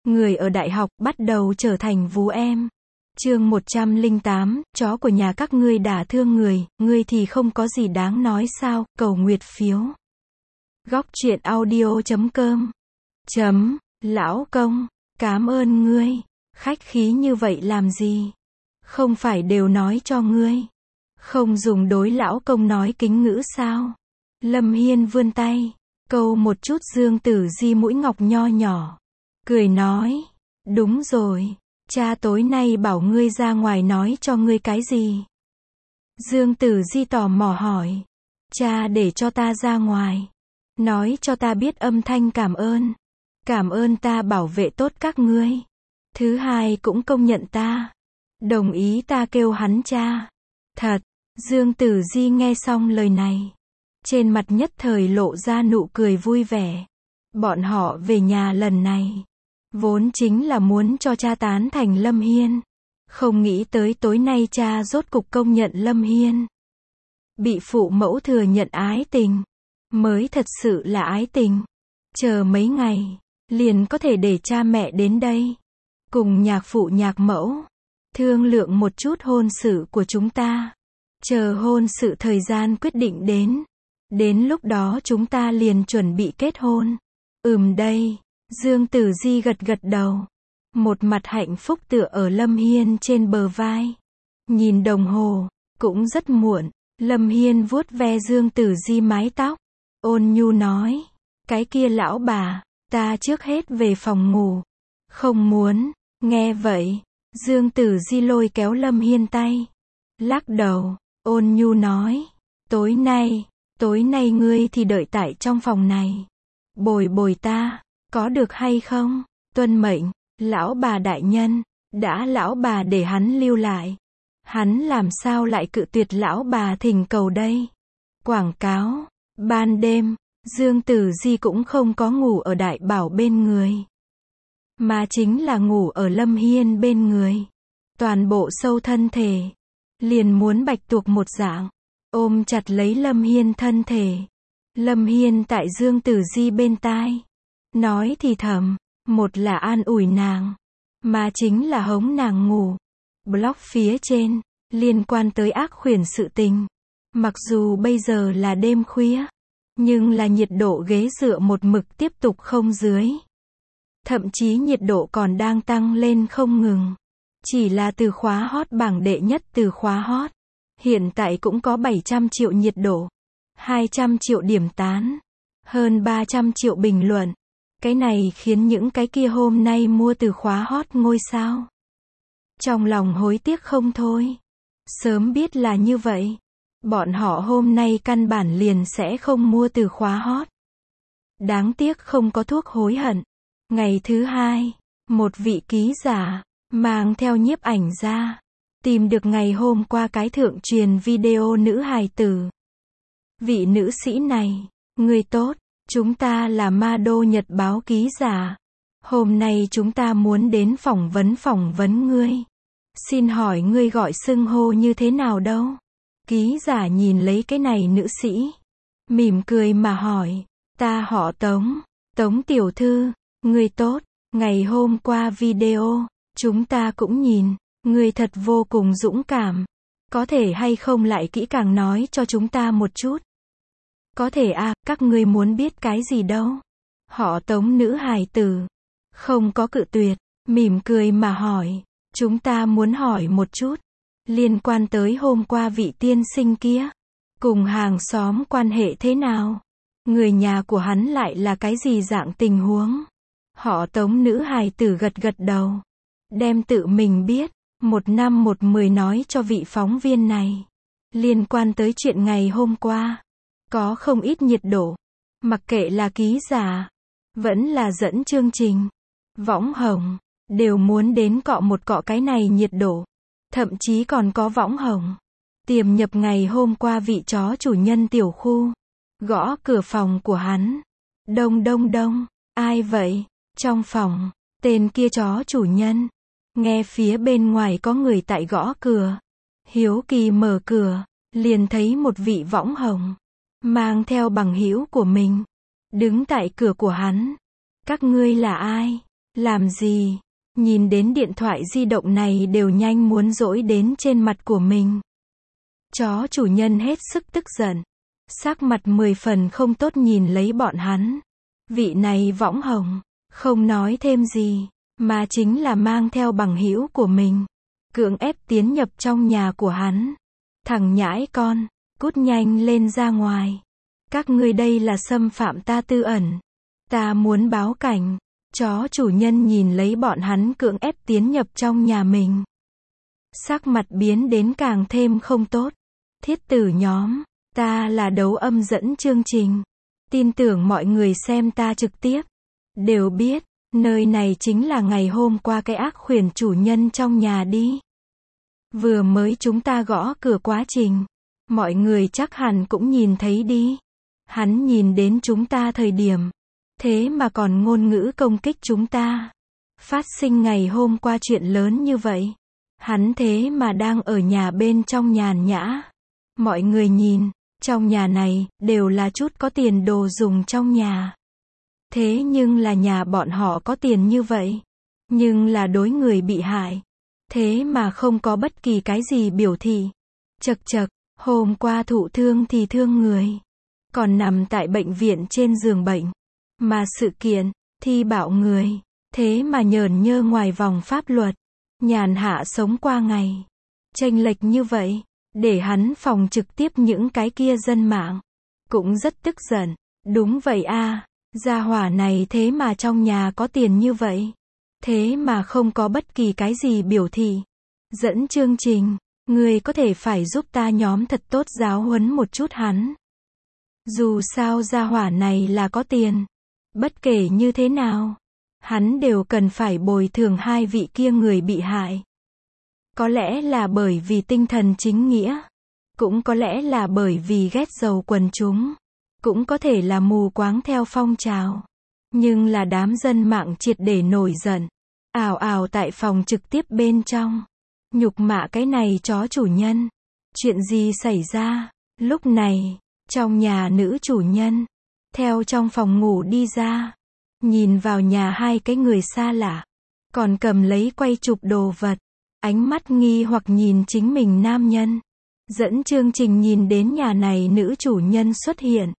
Người ở đại học bắt đầu trở thành vú em. Chương 108, chó của nhà các ngươi đả thương người, ngươi thì không có gì đáng nói sao, cầu nguyệt phiếu. Góc truyện audio.com. Lão công, cảm ơn ngươi. Khách khí như vậy làm gì? Không phải đều nói cho ngươi. Không dùng đối lão công nói kính ngữ sao? Lâm Hiên vươn tay, câu một chút Dương Tử Di mũi ngọc nho nhỏ. Cười nói, đúng rồi, cha tối nay bảo ngươi ra ngoài nói cho ngươi cái gì? Dương Tử Di tò mò hỏi, cha để cho ta ra ngoài, nói cho ta biết âm thanh cảm ơn ta bảo vệ tốt các ngươi. Thứ hai cũng công nhận ta, đồng ý ta kêu hắn cha. Thật, Dương Tử Di nghe xong lời này, trên mặt nhất thời lộ ra nụ cười vui vẻ. Bọn họ về nhà lần này, vốn chính là muốn cho cha tán thành Lâm Hiên. Không nghĩ tới tối nay cha rốt cục công nhận Lâm Hiên. Bị phụ mẫu thừa nhận ái tình, mới thật sự là ái tình. Chờ mấy ngày, liền có thể để cha mẹ đến đây, cùng nhạc phụ nhạc mẫu, thương lượng một chút hôn sự của chúng ta. Chờ hôn sự thời gian quyết định đến lúc đó chúng ta liền chuẩn bị kết hôn. Đây, Dương Tử Di gật gật đầu, một mặt hạnh phúc tựa ở Lâm Hiên trên bờ vai. Nhìn đồng hồ, cũng rất muộn. Lâm Hiên vuốt ve Dương Tử Di mái tóc, ôn nhu nói, cái kia lão bà, ta trước hết về phòng ngủ. Không muốn. Nghe vậy, Dương Tử Di lôi kéo Lâm Hiên tay, lắc đầu, ôn nhu nói, tối nay ngươi thì đợi tại trong phòng này, bồi ta, có được hay không? Tuân mệnh, lão bà đại nhân. Đã lão bà để hắn lưu lại, hắn làm sao lại cự tuyệt lão bà thỉnh cầu đây? Quảng cáo. Ban đêm, Dương Tử Di cũng không có ngủ ở đại bảo bên người, mà chính là ngủ ở Lâm Hiên bên người. Toàn bộ sâu thân thể, liền muốn bạch tuộc một dạng, ôm chặt lấy Lâm Hiên thân thể. Lâm Hiên tại Dương Tử Di bên tai, nói thì thầm, một là an ủi nàng, mà chính là hống nàng ngủ. Blog phía trên, liên quan tới ác khuyển sự tình. Mặc dù bây giờ là đêm khuya, nhưng là nhiệt độ ghế dựa một mực tiếp tục không dưới. Thậm chí nhiệt độ còn đang tăng lên không ngừng. Chỉ là từ khóa hot bảng đệ nhất từ khóa hot, hiện tại cũng có 700 triệu nhiệt độ, 200 triệu điểm tán, hơn 300 triệu bình luận. Cái này khiến những cái kia hôm nay mua từ khóa hot ngôi sao trong lòng hối tiếc không thôi. Sớm biết là như vậy, bọn họ hôm nay căn bản liền sẽ không mua từ khóa hot. Đáng tiếc không có thuốc hối hận. Ngày thứ hai, một vị ký giả mang theo nhiếp ảnh ra, tìm được ngày hôm qua cái thượng truyền video nữ hài tử. Vị nữ sĩ này, người tốt, chúng ta là Ma Đô Nhật báo ký giả. Hôm nay chúng ta muốn đến phỏng vấn ngươi. Xin hỏi ngươi gọi xưng hô như thế nào đâu? Ký giả nhìn lấy cái này nữ sĩ, mỉm cười mà hỏi, ta họ Tống, Tống tiểu thư, ngươi tốt, ngày hôm qua video, chúng ta cũng nhìn, ngươi thật vô cùng dũng cảm. Có thể hay không lại kỹ càng nói cho chúng ta một chút? Có thể à, các ngươi muốn biết cái gì đâu? Họ Tống nữ hài tử, không có cự tuyệt, mỉm cười mà hỏi, chúng ta muốn hỏi một chút, liên quan tới hôm qua vị tiên sinh kia, cùng hàng xóm quan hệ thế nào? Người nhà của hắn lại là cái gì dạng tình huống? Họ Tống nữ hài tử gật gật đầu, đem tự mình biết, một năm một mười nói cho vị phóng viên này. Liên quan tới chuyện ngày hôm qua, có không ít nhiệt độ, mặc kệ là ký giả, vẫn là dẫn chương trình, võng hồng, đều muốn đến cọ một cọ cái này nhiệt độ. Thậm chí còn có võng hồng tiềm nhập ngày hôm qua vị chó chủ nhân tiểu khu, gõ cửa phòng của hắn. Đông đông đông, ai vậy? Trong phòng, tên kia chó chủ nhân, nghe phía bên ngoài có người tại gõ cửa, hiếu kỳ mở cửa, liền thấy một vị võng hồng, mang theo bằng hữu của mình, đứng tại cửa của hắn. Các ngươi là ai? Làm gì? Nhìn đến điện thoại di động này đều nhanh muốn dỗi đến trên mặt của mình. Chó chủ nhân hết sức tức giận. Sắc mặt 10 phần không tốt nhìn lấy bọn hắn. Vị này võng hồng, không nói thêm gì, mà chính là mang theo bằng hữu của mình. Cưỡng ép tiến nhập trong nhà của hắn. Thằng nhãi con, cút nhanh lên ra ngoài. Các ngươi đây là xâm phạm ta tư ẩn. Ta muốn báo cảnh. Chó chủ nhân nhìn lấy bọn hắn cưỡng ép tiến nhập trong nhà mình. Sắc mặt biến đến càng thêm không tốt. Thiết tử nhóm, ta là đấu âm dẫn chương trình. Tin tưởng mọi người xem ta trực tiếp đều biết, nơi này chính là ngày hôm qua cái ác khuyển chủ nhân trong nhà đi. Vừa mới chúng ta gõ cửa quá trình, mọi người chắc hẳn cũng nhìn thấy đi. Hắn nhìn đến chúng ta thời điểm, thế mà còn ngôn ngữ công kích chúng ta. Phát sinh ngày hôm qua chuyện lớn như vậy, hắn thế mà đang ở nhà bên trong nhàn nhã. Mọi người nhìn, trong nhà này, đều là chút có tiền đồ dùng trong nhà. Thế nhưng là nhà bọn họ có tiền như vậy. Nhưng là đối người bị hại. Thế mà không có bất kỳ cái gì biểu thị. Chật chật, hôm qua thụ thương thì thương người. Còn nằm tại bệnh viện trên giường bệnh. Mà sự kiện, thi bạo người. Thế mà nhởn nhơ ngoài vòng pháp luật. Nhàn hạ sống qua ngày. Chênh lệch như vậy. Để hắn phòng trực tiếp những cái kia dân mạng. Cũng rất tức giận. Đúng vậy a, gia hỏa này thế mà trong nhà có tiền như vậy. Thế mà không có bất kỳ cái gì biểu thị. Dẫn chương trình, người có thể phải giúp ta nhóm thật tốt giáo huấn một chút hắn. Dù sao gia hỏa này là có tiền. Bất kể như thế nào, hắn đều cần phải bồi thường hai vị kia người bị hại. Có lẽ là bởi vì tinh thần chính nghĩa. Cũng có lẽ là bởi vì ghét dầu quần chúng. Cũng có thể là mù quáng theo phong trào. Nhưng là đám dân mạng triệt để nổi giận. Ào ào tại phòng trực tiếp bên trong. Nhục mạ cái này chó chủ nhân. Chuyện gì xảy ra? Lúc này, trong nhà nữ chủ nhân, theo trong phòng ngủ đi ra. Nhìn vào nhà hai cái người xa lạ. Còn cầm lấy quay chụp đồ vật. Ánh mắt nghi hoặc nhìn chính mình nam nhân. Dẫn chương trình nhìn đến nhà này nữ chủ nhân xuất hiện.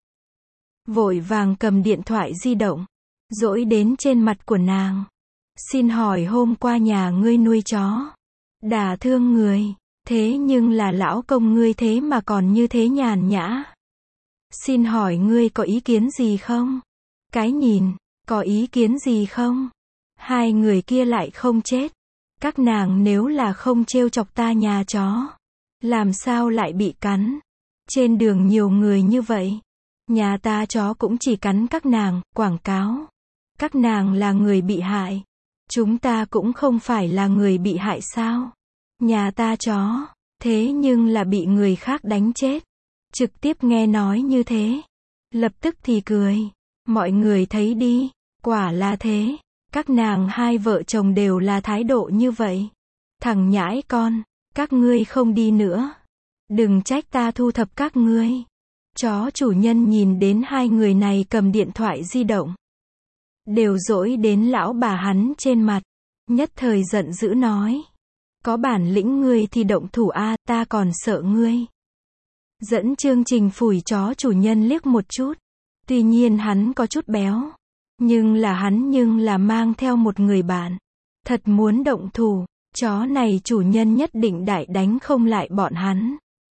Vội vàng cầm điện thoại di động. Dỗi đến trên mặt của nàng. Xin hỏi hôm qua nhà ngươi nuôi chó. Đả thương người. Thế nhưng là lão công ngươi thế mà còn như thế nhàn nhã. Xin hỏi ngươi có ý kiến gì không? Cái nhìn, có ý kiến gì không? Hai người kia lại không chết. Các nàng nếu là không trêu chọc ta nhà chó. Làm sao lại bị cắn? Trên đường nhiều người như vậy. Nhà ta chó cũng chỉ cắn các nàng, quảng cáo. Các nàng là người bị hại. Chúng ta cũng không phải là người bị hại sao? Nhà ta chó, thế nhưng là bị người khác đánh chết. Trực tiếp nghe nói như thế. Lập tức thì cười. Mọi người thấy đi, quả là thế. Các nàng hai vợ chồng đều là thái độ như vậy. Thằng nhãi con, các ngươi không đi nữa. Đừng trách ta thu thập các ngươi. Chó chủ nhân nhìn đến hai người này cầm điện thoại di động. Đều dỗi đến lão bà hắn trên mặt. Nhất thời giận dữ nói. Có bản lĩnh ngươi thì động thủ a, ta còn sợ ngươi. Dẫn chương trình phủi chó chủ nhân liếc một chút. Tuy nhiên hắn có chút béo. Nhưng là mang theo một người bạn. Thật muốn động thủ. Chó này chủ nhân nhất định đại đánh không lại bọn hắn.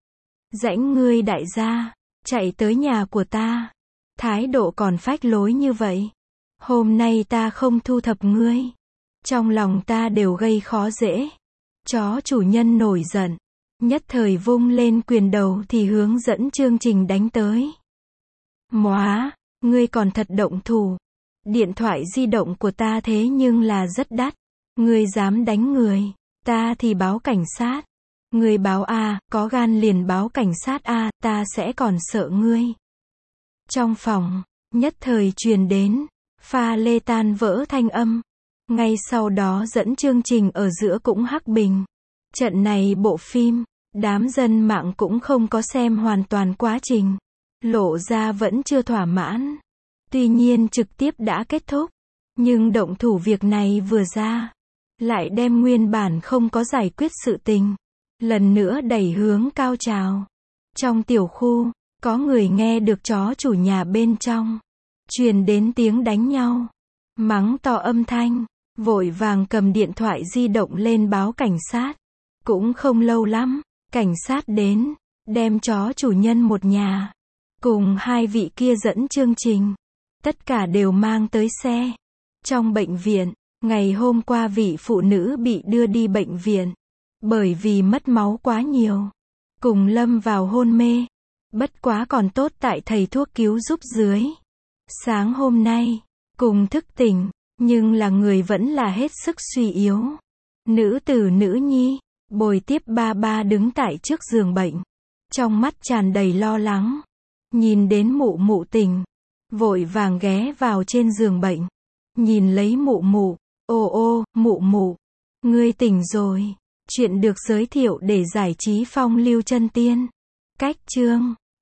Rãnh ngươi đại gia. Chạy tới nhà của ta. Thái độ còn phách lối như vậy. Hôm nay ta không thu thập ngươi. Trong lòng ta đều gây khó dễ. Chó chủ nhân nổi giận. Nhất thời vung lên quyền đầu thì hướng dẫn chương trình đánh tới. Móa, ngươi còn thật động thủ. Điện thoại di động của ta thế nhưng là rất đắt. Ngươi dám đánh người, ta thì báo cảnh sát. Ngươi báo a, có gan liền báo cảnh sát a, ta sẽ còn sợ ngươi. Trong phòng, nhất thời truyền đến, pha lê tan vỡ thanh âm. Ngay sau đó dẫn chương trình ở giữa cũng hắc bình. Trận này bộ phim, đám dân mạng cũng không có xem hoàn toàn quá trình. Lộ ra vẫn chưa thỏa mãn. Tuy nhiên trực tiếp đã kết thúc. Nhưng động thủ việc này vừa ra, lại đem nguyên bản không có giải quyết sự tình, lần nữa đẩy hướng cao trào. Trong tiểu khu, có người nghe được chó chủ nhà bên trong truyền đến tiếng đánh nhau, mắng to âm thanh, vội vàng cầm điện thoại di động lên báo cảnh sát. Cũng không lâu lắm, cảnh sát đến, đem chó chủ nhân một nhà, cùng hai vị kia dẫn chương trình, tất cả đều mang tới xe. Trong bệnh viện, ngày hôm qua vị phụ nữ bị đưa đi bệnh viện, bởi vì mất máu quá nhiều, cùng lâm vào hôn mê. Bất quá còn tốt tại thầy thuốc cứu giúp dưới. Sáng hôm nay, cùng thức tỉnh, nhưng là người vẫn là hết sức suy yếu. Nữ tử nữ nhi, bồi tiếp ba ba đứng tại trước giường bệnh, trong mắt tràn đầy lo lắng. Nhìn đến mụ mụ tỉnh, vội vàng ghé vào trên giường bệnh, nhìn lấy mụ mụ, ô ô, mụ mụ, ngươi tỉnh rồi. Chuyện được giới thiệu để giải trí phong lưu chân tiên. Cách chương